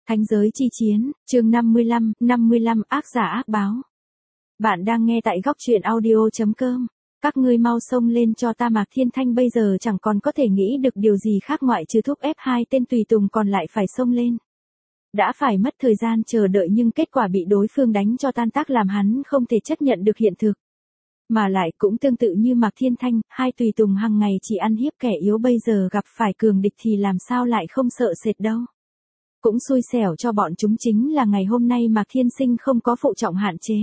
Thánh giới chi chiến, chương 55 ác giả ác báo. Bạn đang nghe tại góc truyện audio.com. Các ngươi mau xông lên cho ta. Mạc Thiên Thanh bây giờ chẳng còn có thể nghĩ được điều gì khác ngoại trừ thúc ép hai tên tùy tùng còn lại phải xông lên. Đã phải mất thời gian chờ đợi nhưng kết quả bị đối phương đánh cho tan tác làm hắn không thể chấp nhận được hiện thực. Mà lại cũng tương tự như Mạc Thiên Thanh, hai tùy tùng hàng ngày chỉ ăn hiếp kẻ yếu bây giờ gặp phải cường địch thì làm sao lại không sợ sệt đâu. Cũng xui xẻo cho bọn chúng chính là ngày hôm nay Mạc Thiên Sinh không có phụ trọng hạn chế.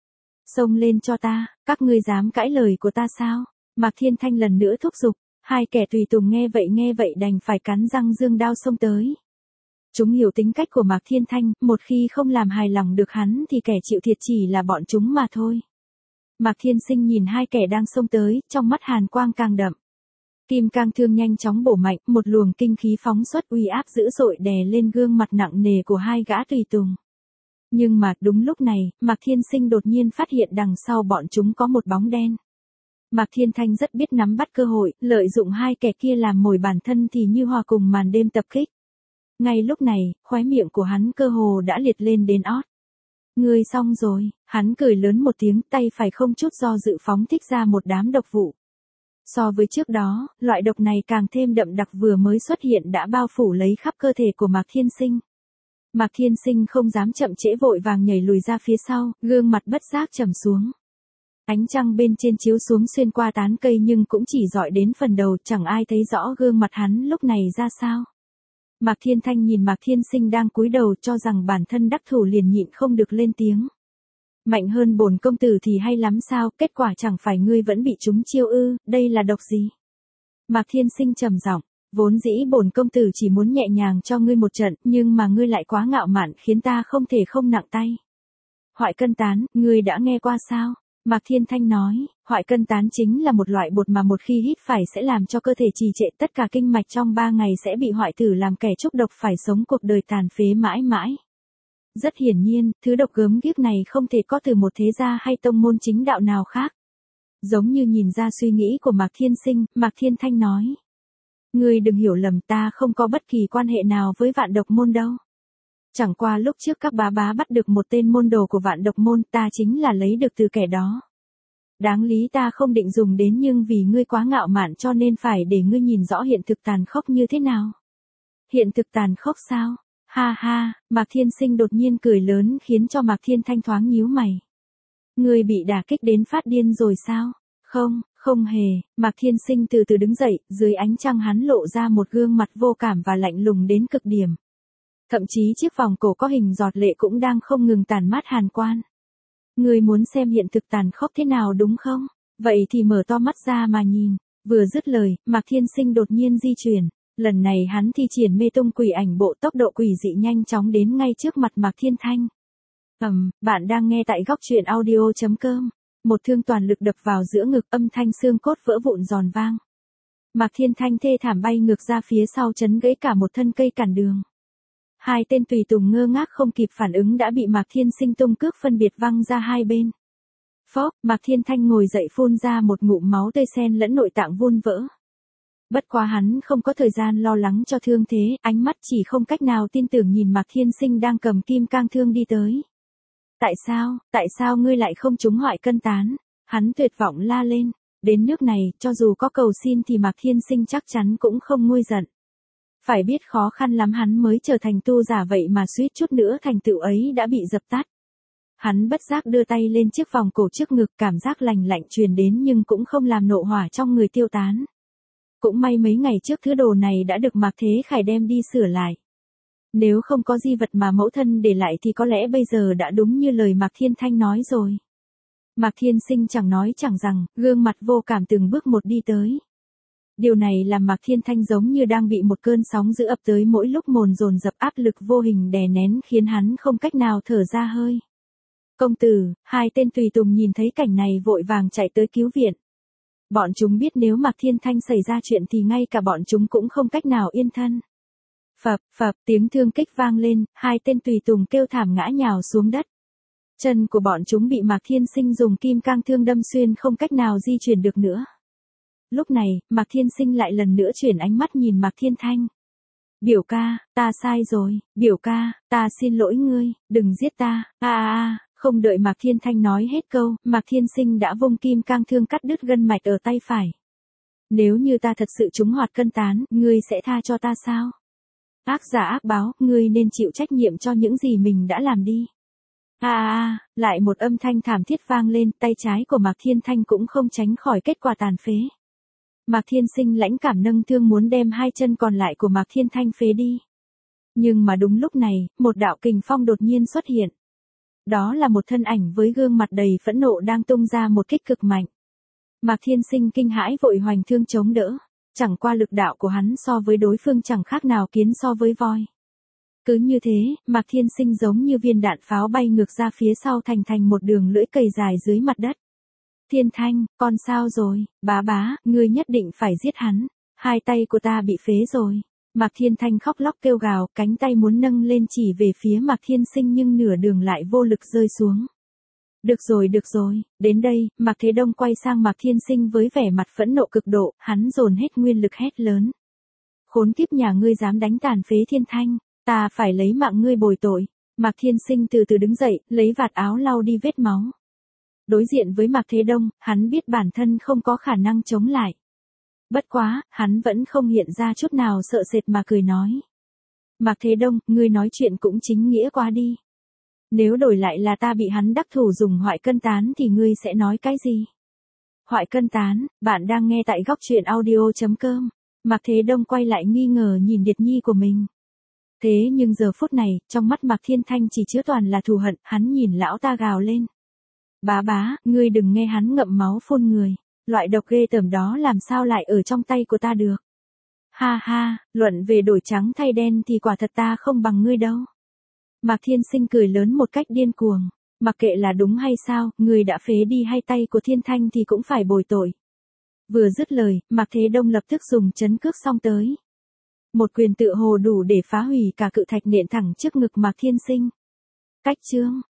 Xông lên cho ta, các ngươi dám cãi lời của ta sao? Mạc Thiên Thanh lần nữa thúc giục, hai kẻ tùy tùng nghe vậy đành phải cắn răng giương đao xông tới. Chúng hiểu tính cách của Mạc Thiên Thanh, một khi không làm hài lòng được hắn thì kẻ chịu thiệt chỉ là bọn chúng mà thôi. Mạc Thiên Sinh nhìn hai kẻ đang xông tới, trong mắt hàn quang càng đậm. Kim cang thương nhanh chóng bổ mạnh, một luồng kinh khí phóng xuất uy áp dữ dội đè lên gương mặt nặng nề của hai gã tùy tùng. Nhưng mà đúng lúc này, Mạc Thiên Sinh đột nhiên phát hiện đằng sau bọn chúng có một bóng đen. Mạc Thiên Thanh rất biết nắm bắt cơ hội, lợi dụng hai kẻ kia làm mồi bản thân thì như hòa cùng màn đêm tập kích. Ngay lúc này, khóe miệng của hắn cơ hồ đã liệt lên đến ót. Ngươi xong rồi, hắn cười lớn một tiếng, tay phải không chút do dự phóng thích ra một đám độc vụ. So với trước đó, loại độc này càng thêm đậm đặc vừa mới xuất hiện đã bao phủ lấy khắp cơ thể của Mạc Thiên Sinh. Mạc Thiên Sinh không dám chậm trễ vội vàng nhảy lùi ra phía sau, gương mặt bất giác trầm xuống. Ánh trăng bên trên chiếu xuống xuyên qua tán cây nhưng cũng chỉ dọi đến phần đầu, chẳng ai thấy rõ gương mặt hắn lúc này ra sao. Mạc Thiên Thanh nhìn Mạc Thiên Sinh đang cúi đầu cho rằng bản thân đắc thủ liền nhịn không được lên tiếng. Mạnh hơn bổn công tử thì hay lắm sao, kết quả chẳng phải ngươi vẫn bị chúng chiêu ư, đây là độc gì? Mạc Thiên Sinh trầm giọng, vốn dĩ bổn công tử chỉ muốn nhẹ nhàng cho ngươi một trận, nhưng mà ngươi lại quá ngạo mạn khiến ta không thể không nặng tay. Hoại cân tán, ngươi đã nghe qua sao? Mạc Thiên Thanh nói, hoại cân tán chính là một loại bột mà một khi hít phải sẽ làm cho cơ thể trì trệ, tất cả kinh mạch trong 3 ngày sẽ bị hoại tử làm kẻ trúc độc phải sống cuộc đời tàn phế mãi mãi. Rất hiển nhiên, thứ độc gớm ghiếc này không thể có từ một thế gia hay tông môn chính đạo nào khác. Giống như nhìn ra suy nghĩ của Mạc Thiên Sinh, Mạc Thiên Thanh nói. Ngươi đừng hiểu lầm, ta không có bất kỳ quan hệ nào với Vạn Độc Môn đâu. Chẳng qua lúc trước các bá bắt được một tên môn đồ của Vạn Độc Môn, ta chính là lấy được từ kẻ đó. Đáng lý ta không định dùng đến nhưng vì ngươi quá ngạo mạn cho nên phải để ngươi nhìn rõ hiện thực tàn khốc như thế nào. Hiện thực tàn khốc sao? Ha ha, Mạc Thiên Sinh đột nhiên cười lớn khiến cho Mạc Thiên Thanh thoáng nhíu mày. Ngươi bị đả kích đến phát điên rồi sao? Không hề. Mạc Thiên Sinh từ từ đứng dậy, dưới ánh trăng hắn lộ ra một gương mặt vô cảm và lạnh lùng đến cực điểm. Thậm chí chiếc vòng cổ có hình giọt lệ cũng đang không ngừng tàn mát hàn quan. Ngươi muốn xem hiện thực tàn khốc thế nào đúng không? Vậy thì mở to mắt ra mà nhìn. Vừa dứt lời, Mạc Thiên Sinh đột nhiên di chuyển. Lần này hắn thi triển mê tung quỷ ảnh bộ, tốc độ quỷ dị nhanh chóng đến ngay trước mặt Mạc Thiên Thanh. Bạn đang nghe tại góc truyện audio.com. Một thương toàn lực đập vào giữa ngực, âm thanh xương cốt vỡ vụn giòn vang. Mạc Thiên Thanh thê thảm bay ngược ra phía sau chấn gãy cả một thân cây cản đường. Hai tên tùy tùng ngơ ngác không kịp phản ứng đã bị Mạc Thiên Sinh tung cước phân biệt văng ra hai bên. Phốc, Mạc Thiên Thanh ngồi dậy phun ra một ngụm máu tươi xen lẫn nội tạng vun vỡ. Bất quá hắn không có thời gian lo lắng cho thương thế, ánh mắt chỉ không cách nào tin tưởng nhìn Mạc Thiên Sinh đang cầm kim cang thương đi tới. Tại sao ngươi lại không trúng hoại cân tán? Hắn tuyệt vọng la lên. Đến nước này, cho dù có cầu xin thì Mạc Thiên Sinh chắc chắn cũng không nguôi giận. Phải biết khó khăn lắm hắn mới trở thành tu giả vậy mà suýt chút nữa thành tựu ấy đã bị dập tắt. Hắn bất giác đưa tay lên chiếc vòng cổ trước ngực, cảm giác lạnh lạnh truyền đến nhưng cũng không làm nộ hỏa trong người tiêu tán. Cũng may mấy ngày trước thứ đồ này đã được Mạc Thế Khải đem đi sửa lại. Nếu không có di vật mà mẫu thân để lại thì có lẽ bây giờ đã đúng như lời Mạc Thiên Thanh nói rồi. Mạc Thiên Sinh chẳng nói chẳng rằng, gương mặt vô cảm từng bước một đi tới. Điều này làm Mạc Thiên Thanh giống như đang bị một cơn sóng dữ ập tới mỗi lúc mồn dồn dập, áp lực vô hình đè nén khiến hắn không cách nào thở ra hơi. Công tử, hai tên tùy tùng nhìn thấy cảnh này vội vàng chạy tới cứu viện. Bọn chúng biết nếu Mạc Thiên Thanh xảy ra chuyện thì ngay cả bọn chúng cũng không cách nào yên thân. Phập, tiếng thương kích vang lên, hai tên tùy tùng kêu thảm ngã nhào xuống đất. Chân của bọn chúng bị Mạc Thiên Sinh dùng kim cang thương đâm xuyên không cách nào di chuyển được nữa. Lúc này, Mạc Thiên Sinh lại lần nữa chuyển ánh mắt nhìn Mạc Thiên Thanh. Biểu ca, ta sai rồi, biểu ca, ta xin lỗi ngươi, đừng giết ta, không đợi Mạc Thiên Thanh nói hết câu, Mạc Thiên Sinh đã vung kim cang thương cắt đứt gân mạch ở tay phải. Nếu như ta thật sự trúng hoạt cân tán, ngươi sẽ tha cho ta sao? Ác giả ác báo, ngươi nên chịu trách nhiệm cho những gì mình đã làm đi. Lại một âm thanh thảm thiết vang lên, tay trái của Mạc Thiên Thanh cũng không tránh khỏi kết quả tàn phế. Mạc Thiên Sinh lãnh cảm nâng thương muốn đem hai chân còn lại của Mạc Thiên Thanh phế đi. Nhưng mà đúng lúc này, một đạo kình phong đột nhiên xuất hiện. Đó là một thân ảnh với gương mặt đầy phẫn nộ đang tung ra một kích cực mạnh. Mạc Thiên Sinh kinh hãi vội hoành thương chống đỡ. Chẳng qua lực đạo của hắn so với đối phương chẳng khác nào kiến so với voi. Cứ như thế, Mạc Thiên Sinh giống như viên đạn pháo bay ngược ra phía sau thành một đường lưỡi cày dài dưới mặt đất. Thiên Thanh, con sao rồi, bá, ngươi nhất định phải giết hắn, hai tay của ta bị phế rồi. Mạc Thiên Thanh khóc lóc kêu gào, cánh tay muốn nâng lên chỉ về phía Mạc Thiên Sinh nhưng nửa đường lại vô lực rơi xuống. Được rồi, đến đây, Mạc Thế Đông quay sang Mạc Thiên Sinh với vẻ mặt phẫn nộ cực độ, hắn dồn hết nguyên lực hét lớn. Khốn kiếp nhà ngươi dám đánh tàn phế Thiên Thanh, ta phải lấy mạng ngươi bồi tội. Mạc Thiên Sinh từ từ đứng dậy, lấy vạt áo lau đi vết máu. Đối diện với Mạc Thế Đông, hắn biết bản thân không có khả năng chống lại. Bất quá, hắn vẫn không hiện ra chút nào sợ sệt mà cười nói. Mạc Thế Đông, ngươi nói chuyện cũng chính nghĩa quá đi. Nếu đổi lại là ta bị hắn đắc thủ dùng hoại cân tán thì ngươi sẽ nói cái gì? Hoại cân tán, bạn đang nghe tại góc truyện audio.com. Mạc Thế Đông quay lại nghi ngờ nhìn Điệt Nhi của mình. Thế nhưng giờ phút này, trong mắt Mạc Thiên Thanh chỉ chứa toàn là thù hận, hắn nhìn lão ta gào lên. Bá, ngươi đừng nghe hắn ngậm máu phun người. Loại độc ghê tởm đó làm sao lại ở trong tay của ta được. Ha, luận về đổi trắng thay đen thì quả thật ta không bằng ngươi đâu. Mạc Thiên Sinh cười lớn một cách điên cuồng. Mặc kệ là đúng hay sao, người đã phế đi hai tay của Thiên Thanh thì cũng phải bồi tội. Vừa dứt lời, Mạc Thế Đông lập tức dùng chấn cước xông tới. Một quyền tựa hồ đủ để phá hủy cả cự thạch nện thẳng trước ngực Mạc Thiên Sinh. Cách chương.